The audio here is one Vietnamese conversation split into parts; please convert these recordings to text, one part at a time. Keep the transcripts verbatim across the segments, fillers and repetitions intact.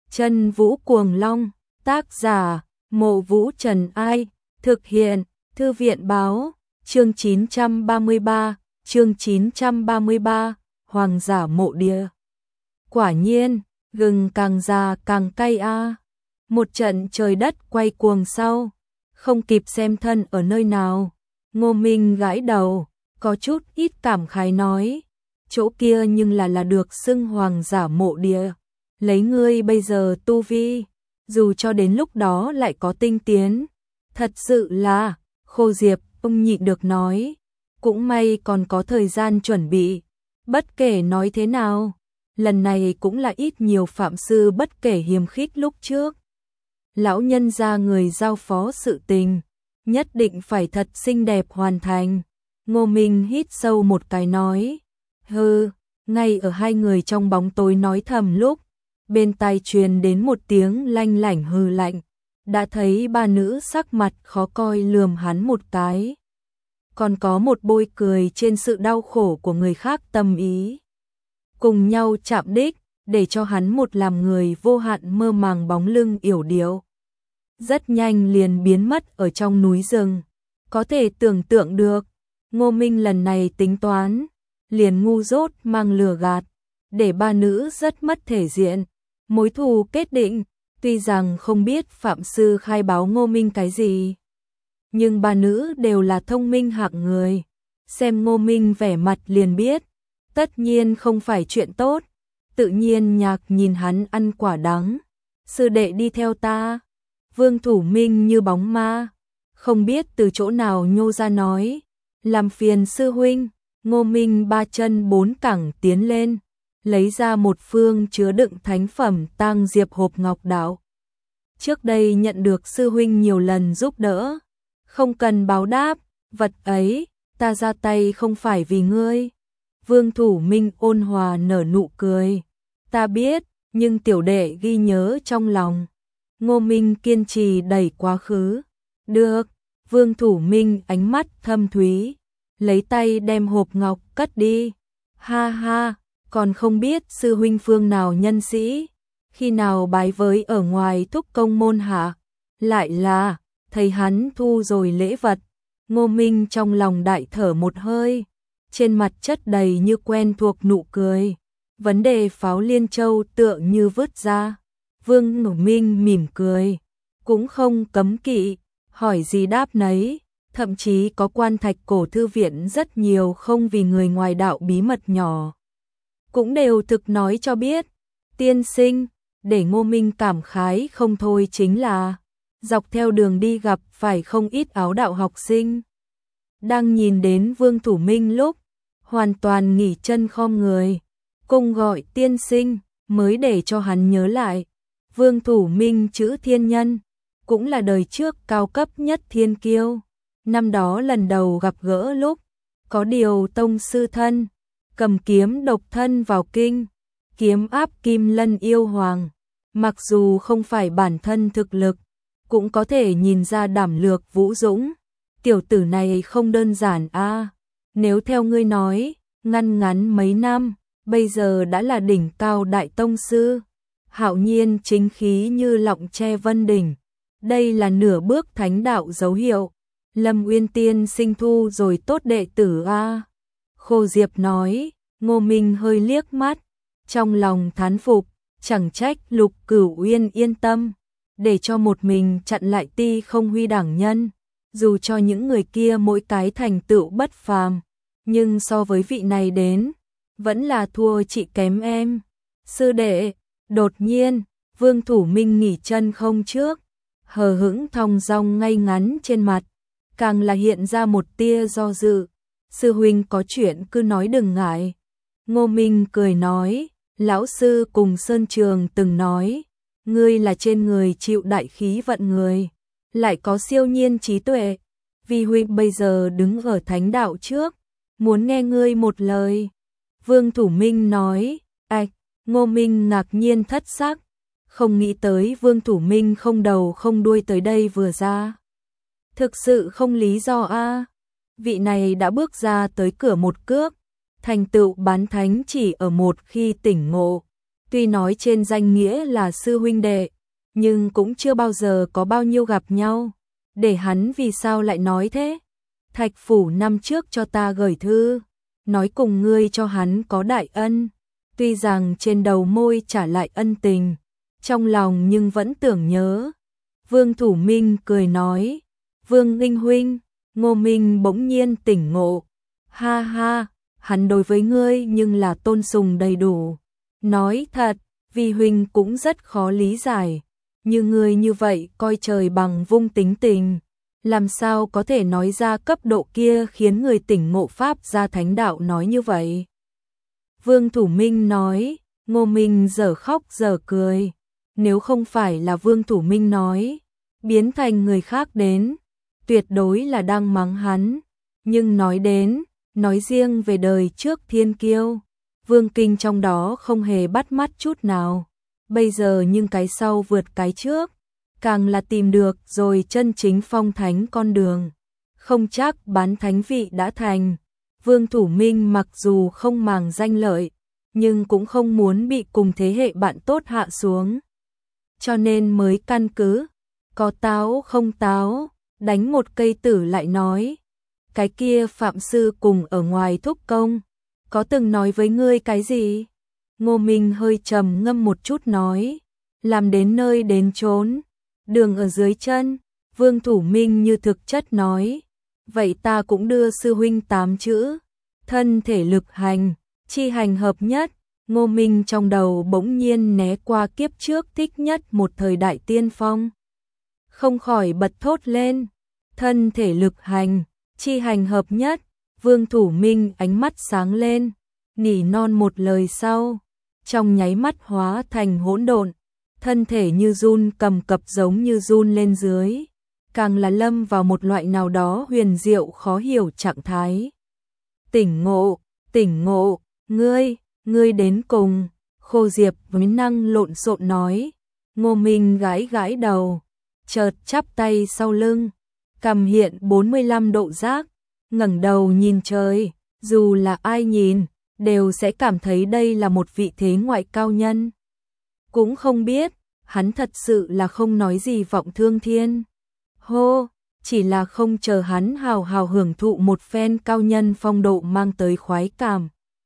Chân Vũ Cuồng Long, tác giả, Mộ Vũ Trần Ai, thực hiện, Thư viện Báo, chương chín trăm ba mươi ba, chương chín trăm ba mươi ba, Hoàng giả mộ địa. Quả nhiên, gừng càng già càng cay a. Một trận trời đất quay cuồng sau, không kịp xem thân ở nơi nào, Ngô Minh gãi đầu, có chút ít cảm khái nói, chỗ kia nhưng là là được xưng hoàng giả mộ địa, lấy ngươi bây giờ tu vi, dù cho đến lúc đó lại có tinh tiến, thật sự là, Khô Diệp ông nhịn được nói, cũng may còn có thời gian chuẩn bị, bất kể nói thế nào, lần này cũng là ít nhiều phạm sư bất kể hiềm khích lúc trước. Lão nhân gia người giao phó sự tình, nhất định phải thật xinh đẹp hoàn thành. Ngô Minh hít sâu một cái nói, hừ, ngay ở hai người trong bóng tối nói thầm lúc, bên tai truyền đến một tiếng lanh lảnh hừ lạnh, đã thấy ba nữ sắc mặt khó coi lườm hắn một cái. Còn có một bôi cười trên sự đau khổ của người khác tâm ý. Cùng nhau chạm đích, để cho hắn một làm người vô hạn mơ màng bóng lưng yểu điệu. Rất nhanh liền biến mất ở trong núi rừng. Có thể tưởng tượng được, Ngô Minh lần này tính toán, liền ngu dốt mang lừa gạt, để ba nữ rất mất thể diện. Mối thù kết định, tuy rằng không biết phạm sư khai báo Ngô Minh cái gì, nhưng ba nữ đều là thông minh hạng người, xem Ngô Minh vẻ mặt liền biết, tất nhiên không phải chuyện tốt, tự nhiên nhạc nhìn hắn ăn quả đắng. Sư đệ đi theo ta. Vương Thủ Minh như bóng ma, không biết từ chỗ nào nhô ra nói, làm phiền sư huynh. Ngô Minh ba chân bốn cẳng tiến lên, lấy ra một phương chứa đựng thánh phẩm tang diệp hộp ngọc đạo. Trước đây nhận được sư huynh nhiều lần giúp đỡ, không cần báo đáp, vật ấy, ta ra tay không phải vì ngươi. Vương Thủ Minh ôn hòa nở nụ cười, ta biết, nhưng tiểu đệ ghi nhớ trong lòng. Ngô Minh kiên trì đẩy quá khứ, được. Vương Thủ Minh ánh mắt thâm thúy, lấy tay đem hộp ngọc cất đi. Ha ha, còn không biết sư huynh phương nào nhân sĩ, khi nào bái với ở ngoài thúc công môn hạ, lại là, thấy hắn thu rồi lễ vật. Ngô Minh trong lòng đại thở một hơi, trên mặt chất đầy như quen thuộc nụ cười. Vấn đề pháo liên châu tựa như vứt ra. Vương Ngũ Minh mỉm cười, cũng không cấm kỵ, hỏi gì đáp nấy, thậm chí có quan thạch cổ thư viện rất nhiều không vì người ngoài đạo bí mật nhỏ, cũng đều thực nói cho biết. Tiên sinh, để Ngô Minh cảm khái không thôi chính là, dọc theo đường đi gặp phải không ít áo đạo học sinh. Đang nhìn đến Vương Thủ Minh lúc, hoàn toàn nghỉ chân khom người, cùng gọi tiên sinh, mới để cho hắn nhớ lại. Vương Thủ Minh chữ thiên nhân, cũng là đời trước cao cấp nhất thiên kiêu. Năm đó lần đầu gặp gỡ lúc, có điều tông sư thân, cầm kiếm độc thân vào kinh, kiếm áp Kim Lân yêu hoàng. Mặc dù không phải bản thân thực lực, cũng có thể nhìn ra đảm lược vũ dũng. Tiểu tử này không đơn giản a. Nếu theo ngươi nói, ngăn ngắn mấy năm, bây giờ đã là đỉnh cao đại tông sư. Hạo nhiên chính khí như lọng che vân đỉnh, đây là nửa bước thánh đạo dấu hiệu. Lâm Uyên tiên sinh thu rồi tốt đệ tử a. Khô Diệp nói. Ngô Minh hơi liếc mắt, trong lòng thán phục, chẳng trách Lục Cửu Uyên yên tâm, để cho một mình chặn lại Ti Không Huy đảng nhân, dù cho những người kia mỗi cái thành tựu bất phàm, nhưng so với vị này đến, vẫn là thua chị kém em. Sư đệ. Đột nhiên, Vương Thủ Minh nghỉ chân không trước, hờ hững thong dong ngay ngắn trên mặt, càng là hiện ra một tia do dự. Sư huynh có chuyện cứ nói đừng ngại. Ngô Minh cười nói, lão sư cùng Sơn Trường từng nói, ngươi là trên người chịu đại khí vận người, lại có siêu nhiên trí tuệ, vì huynh bây giờ đứng ở thánh đạo trước, muốn nghe ngươi một lời. Vương Thủ Minh nói, ạch. Ngô Minh ngạc nhiên thất sắc, không nghĩ tới Vương Thủ Minh không đầu không đuôi tới đây vừa ra. Thực sự không lý do a. Vị này đã bước ra tới cửa một cước, thành tựu bán thánh chỉ ở một khi tỉnh ngộ, Tuy nói trên danh nghĩa là sư huynh đệ, nhưng cũng chưa bao giờ có bao nhiêu gặp nhau. Để hắn vì sao lại nói thế? Thạch Phủ năm trước cho ta gửi thư, nói cùng ngươi cho hắn có đại ân. Tuy rằng trên đầu môi trả lại ân tình, trong lòng nhưng vẫn tưởng nhớ. Vương Thủ Minh cười nói, Vương Ninh huynh. Ngô Minh bỗng nhiên tỉnh ngộ, ha ha, hắn đối với ngươi nhưng là tôn sùng đầy đủ. Nói thật, vì huynh cũng rất khó lý giải, như ngươi như vậy coi trời bằng vung tính tình, làm sao có thể nói ra cấp độ kia khiến người tỉnh ngộ pháp ra thánh đạo nói như vậy. Vương Thủ Minh nói, Ngô Minh giờ khóc giờ cười, nếu không phải là Vương Thủ Minh nói, biến thành người khác đến, tuyệt đối là đang mắng hắn. Nhưng nói đến, nói riêng về đời trước thiên kiêu, Vương Kinh trong đó không hề bắt mắt chút nào. Bây giờ nhưng cái sau vượt cái trước, càng là tìm được rồi chân chính phong thánh con đường. Không chắc bán thánh vị đã thành. Vương Thủ Minh mặc dù không màng danh lợi, nhưng cũng không muốn bị cùng thế hệ bạn tốt hạ xuống. Cho nên mới căn cứ, có táo không táo, đánh một cây tử lại nói. Cái kia Phạm Sư cùng ở ngoài thúc công, có từng nói với ngươi cái gì? Ngô Minh hơi trầm ngâm một chút nói, làm đến nơi đến chốn, đường ở dưới chân. Vương Thủ Minh như thực chất nói, vậy ta cũng đưa sư huynh tám chữ, thân thể lực hành, chi hành hợp nhất. Ngô Minh trong đầu bỗng nhiên né qua kiếp trước thích nhất một thời đại tiên phong, không khỏi bật thốt lên, thân thể lực hành, chi hành hợp nhất. Vương Thủ Minh ánh mắt sáng lên, nỉ non một lời sau, trong nháy mắt hóa thành hỗn độn, thân thể như run cầm cập giống như run lên dưới, càng là lâm vào một loại nào đó huyền diệu khó hiểu trạng thái. Tỉnh ngộ, tỉnh ngộ, ngươi, ngươi đến cùng. Khô Diệp với năng lộn xộn nói. Ngô Minh gãi gãi đầu, chợt chắp tay sau lưng, cằm hiện bốn mươi lăm độ giác, ngẩng đầu nhìn trời, dù là ai nhìn, đều sẽ cảm thấy đây là một vị thế ngoại cao nhân. Cũng không biết, hắn thật sự là không nói gì vọng thương thiên. Hô, chỉ là không chờ hắn hào hào hưởng thụ một phen cao nhân phong độ mang tới khoái cảm,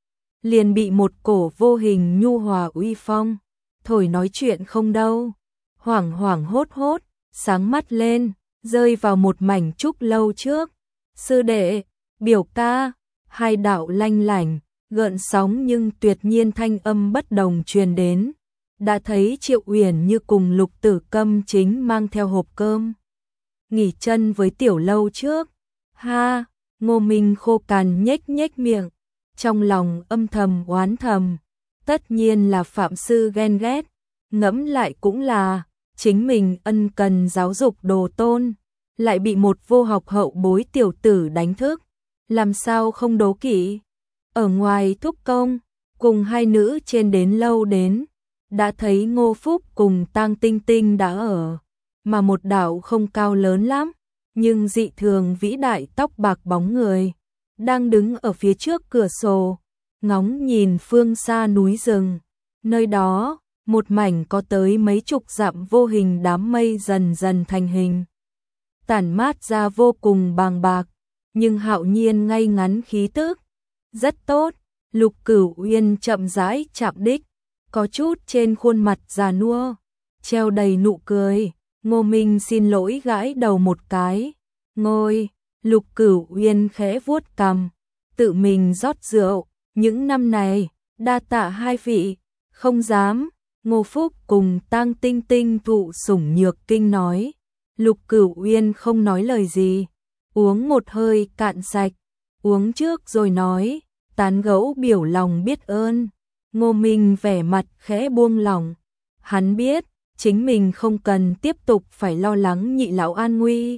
liền bị một cổ vô hình nhu hòa uy phong thổi nói chuyện không đâu. Hoảng hoảng hốt hốt, sáng mắt lên, rơi vào một mảnh trúc lâu trước. Sư đệ, biểu ca, hai đạo lanh lảnh, gợn sóng nhưng tuyệt nhiên thanh âm bất đồng truyền đến. Đã thấy Triệu Uyển Như cùng Lục Tử Câm chính mang theo hộp cơm, nghỉ chân với tiểu lâu trước. Ha, Ngô Minh khô cằn nhếch nhếch miệng, trong lòng âm thầm oán thầm, tất nhiên là Phạm Sư ghen ghét, ngẫm lại cũng là, chính mình ân cần giáo dục đồ tôn, lại bị một vô học hậu bối tiểu tử đánh thức, làm sao không đố kỵ. Ở ngoài thúc công, cùng hai nữ trên đến lâu đến, đã thấy Ngô Phúc cùng Tang Tinh Tinh đã ở, mà một đạo không cao lớn lắm, nhưng dị thường vĩ đại tóc bạc bóng người, đang đứng ở phía trước cửa sổ, ngóng nhìn phương xa núi rừng. Nơi đó, một mảnh có tới mấy chục dặm vô hình đám mây dần dần thành hình, tản mát ra vô cùng bàng bạc, nhưng hạo nhiên ngay ngắn khí tức. Rất tốt, Lục Cửu Uyên chậm rãi chạm đích, có chút trên khuôn mặt già nua, treo đầy nụ cười. Ngô Minh xin lỗi gãi đầu một cái, ngồi. Lục Cửu Uyên khẽ vuốt cằm, tự mình rót rượu, những năm này, đa tạ hai vị, không dám. Ngô Phúc cùng Tang Tinh Tinh thụ sủng nhược kinh nói. Lục Cửu Uyên không nói lời gì, uống một hơi cạn sạch, uống trước rồi nói, tán gẫu biểu lòng biết ơn. Ngô Minh vẻ mặt khẽ buông lỏng, hắn biết, chính mình không cần tiếp tục phải lo lắng nhị lão an nguy.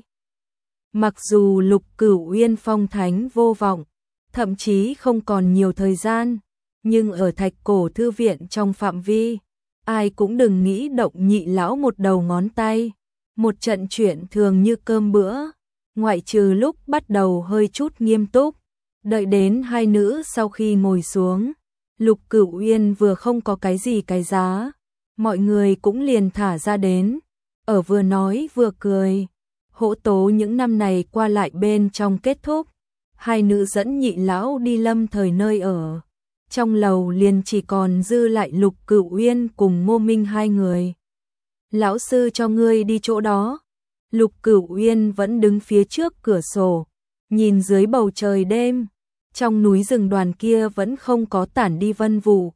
Mặc dù Lục Cửu Uyên phong thánh vô vọng, thậm chí không còn nhiều thời gian, nhưng ở Thạch Cổ Thư Viện trong phạm vi, ai cũng đừng nghĩ động nhị lão một đầu ngón tay. Một trận chuyện thường như cơm bữa, ngoại trừ lúc bắt đầu hơi chút nghiêm túc, đợi đến hai nữ sau khi ngồi xuống, Lục Cửu Uyên vừa không có cái gì cái giá, mọi người cũng liền thả ra đến, ở vừa nói vừa cười. Hỗ tố những năm này qua lại bên trong kết thúc, hai nữ dẫn Nhị lão đi lâm thời nơi ở. Trong lầu liền chỉ còn dư lại Lục Cửu Uyên cùng Ngô Minh hai người. Lão sư cho ngươi đi chỗ đó. Lục Cửu Uyên vẫn đứng phía trước cửa sổ, nhìn dưới bầu trời đêm, trong núi rừng đoàn kia vẫn không có tản đi vân vụ.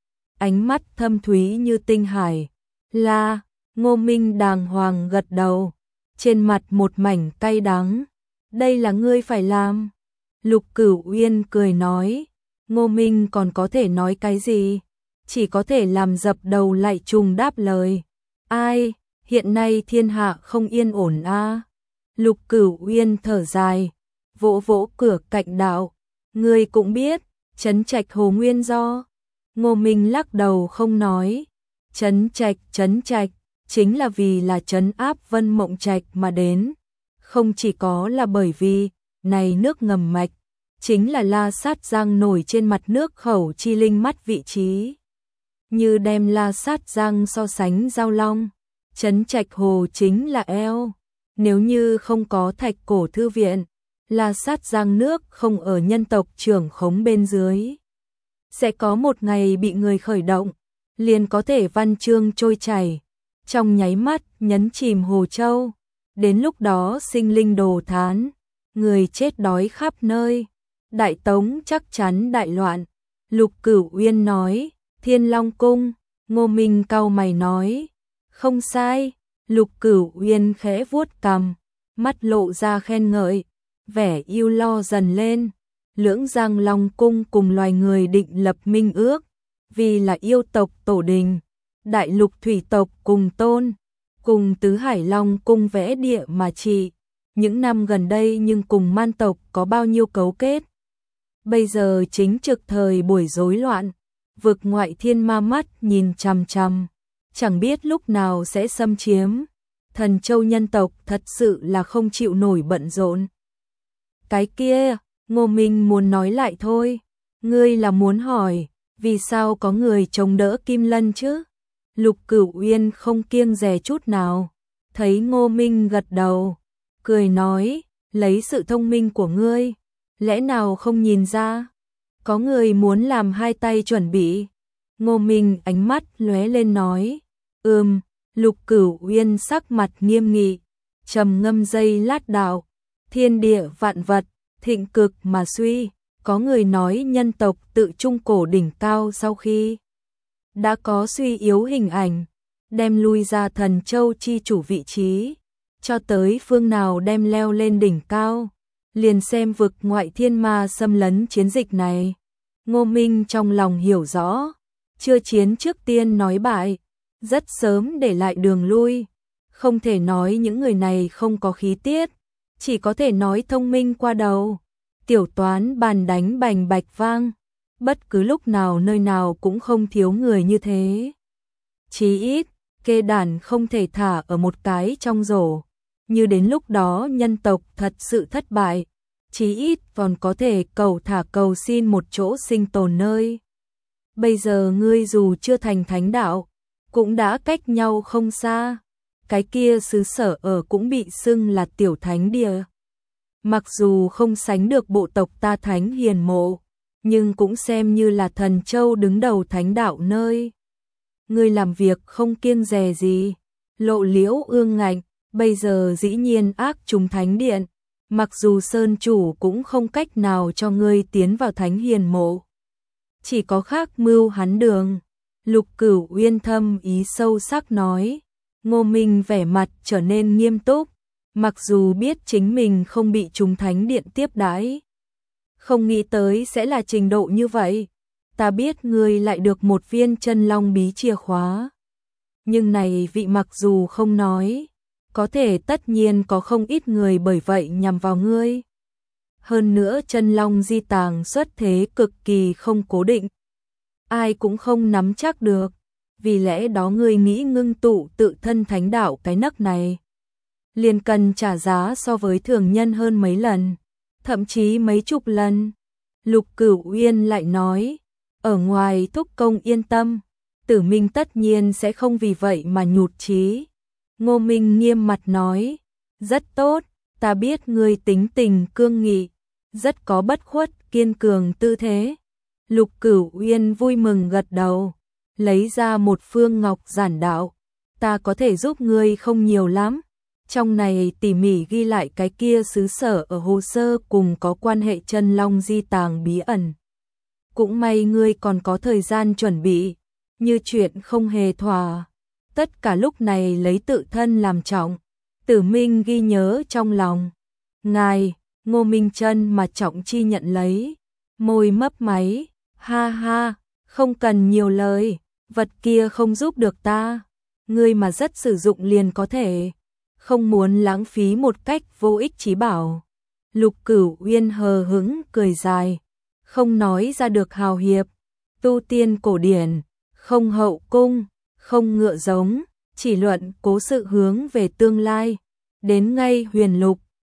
Ánh mắt thâm thúy như tinh hải. Là, Ngô Minh đàng hoàng gật đầu, trên mặt một mảnh cay đắng. Đây là ngươi phải làm. Lục Cửu Uyên cười nói, Ngô Minh còn có thể nói cái gì, chỉ có thể làm dập đầu lại trùng đáp lời. Ai, hiện nay thiên hạ không yên ổn a. À? Lục Cửu Uyên thở dài, vỗ vỗ cửa cạnh đạo, ngươi cũng biết, Trấn Trạch Hồ nguyên do. Ngô Minh lắc đầu không nói. Trấn Trạch, Trấn Trạch, chính là vì là trấn áp Vân Mộng Trạch mà đến, không chỉ có là bởi vì này nước ngầm mạch, chính là La Sát Giang nổi trên mặt nước khẩu chi linh mắt vị trí. Như đem La Sát Giang so sánh Giao Long, Trấn Trạch Hồ chính là eo. Nếu như không có Thạch Cổ Thư Viện, La Sát Giang nước không ở nhân tộc trưởng khống bên dưới, sẽ có một ngày bị người khởi động, liền có thể văn chương trôi chảy, trong nháy mắt nhấn chìm Hồ Châu. Đến lúc đó sinh linh đồ thán, người chết đói khắp nơi, Đại Tống chắc chắn đại loạn. Lục Cửu Uyên nói, Thiên Long Cung. Ngô Minh cau mày nói, không sai. Lục Cửu Uyên khẽ vuốt cằm, mắt lộ ra khen ngợi, vẻ yêu lo dần lên. Lưỡng Giang Long Cung cùng loài người định lập minh ước, vì là yêu tộc tổ đình, đại lục thủy tộc cùng tôn, cùng Tứ Hải Long Cung vẽ địa mà trị. Những năm gần đây nhưng cùng man tộc có bao nhiêu cấu kết. Bây giờ chính trực thời buổi rối loạn, vực ngoại thiên ma mắt nhìn chằm chằm, chẳng biết lúc nào sẽ xâm chiếm. Thần Châu nhân tộc thật sự là không chịu nổi bận rộn. Cái kia, Ngô Minh muốn nói lại thôi. Ngươi là muốn hỏi, vì sao có người chống đỡ Kim Lân chứ? Lục Cửu Uyên không kiêng dè chút nào. Thấy Ngô Minh gật đầu, cười nói, lấy sự thông minh của ngươi, lẽ nào không nhìn ra? Có người muốn làm hai tay chuẩn bị. Ngô Minh ánh mắt lóe lên nói, ừm. Lục Cửu Uyên sắc mặt nghiêm nghị, trầm ngâm giây lát đạo, thiên địa vạn vật, thịnh cực mà suy. Có người nói nhân tộc tự trung cổ đỉnh cao sau khi đã có suy yếu hình ảnh, đem lui ra Thần Châu chi chủ vị trí, cho tới phương nào đem leo lên đỉnh cao, liền xem vực ngoại thiên ma xâm lấn chiến dịch này. Ngô Minh trong lòng hiểu rõ, chưa chiến trước tiên nói bại, rất sớm để lại đường lui, không thể nói những người này không có khí tiết, chỉ có thể nói thông minh qua đầu. Tiểu toán bàn đánh bành bạch vang, bất cứ lúc nào nơi nào cũng không thiếu người như thế. Chí ít, kê đàn không thể thả ở một cái trong rổ, như đến lúc đó nhân tộc thật sự thất bại, chí ít còn có thể cầu thả cầu xin một chỗ sinh tồn nơi. Bây giờ ngươi dù chưa thành thánh đạo, cũng đã cách nhau không xa, cái kia xứ sở ở cũng bị xưng là tiểu thánh địa. Mặc dù không sánh được bộ tộc ta thánh hiền mộ, nhưng cũng xem như là Thần Châu đứng đầu thánh đạo nơi. Ngươi làm việc không kiêng dè gì, Lộ Liễu ương ngạnh, bây giờ dĩ nhiên ác trùng thánh điện, mặc dù sơn chủ cũng không cách nào cho ngươi tiến vào thánh hiền mộ, chỉ có khác mưu hắn đường. Lục Cửu Uyên thâm ý sâu sắc nói. Ngô Minh vẻ mặt trở nên nghiêm túc, mặc dù biết chính mình không bị chúng thánh điện tiếp đãi, không nghĩ tới sẽ là trình độ như vậy. Ta biết ngươi lại được một viên chân long bí chìa khóa, nhưng này vị mặc dù không nói, có thể tất nhiên có không ít người bởi vậy nhằm vào ngươi. Hơn nữa chân long di tàng xuất thế cực kỳ không cố định, ai cũng không nắm chắc được, vì lẽ đó ngươi nghĩ ngưng tụ tự thân thánh đạo cái nấc này, liền cần trả giá so với thường nhân hơn mấy lần, thậm chí mấy chục lần. Lục Cửu Uyên lại nói, Ở ngoài thúc công yên tâm, Tử Minh tất nhiên sẽ không vì vậy mà nhụt chí. Ngô Minh nghiêm mặt nói, rất tốt, ta biết ngươi tính tình cương nghị, rất có bất khuất kiên cường tư thế. Lục Cửu Uyên vui mừng gật đầu, lấy ra một phương ngọc giản đạo, ta có thể giúp ngươi không nhiều lắm. Trong này tỉ mỉ ghi lại cái kia xứ sở ở hồ sơ cùng có quan hệ chân long di tàng bí ẩn. Cũng may ngươi còn có thời gian chuẩn bị, như chuyện không hề thỏa. Tất cả lúc này lấy tự thân làm trọng, Tử Minh ghi nhớ trong lòng. Ngài, Ngô Minh Chân mà trọng chi nhận lấy, môi mấp máy, ha ha, không cần nhiều lời, vật kia không giúp được ta, ngươi mà rất sử dụng liền có thể, không muốn lãng phí một cách vô ích chí bảo. Lục Cửu Uyên hờ hững cười dài, không nói ra được hào hiệp, tu tiên cổ điển, không hậu cung, không ngựa giống, chỉ luận cố sự hướng về tương lai. Đến ngay huyền lục,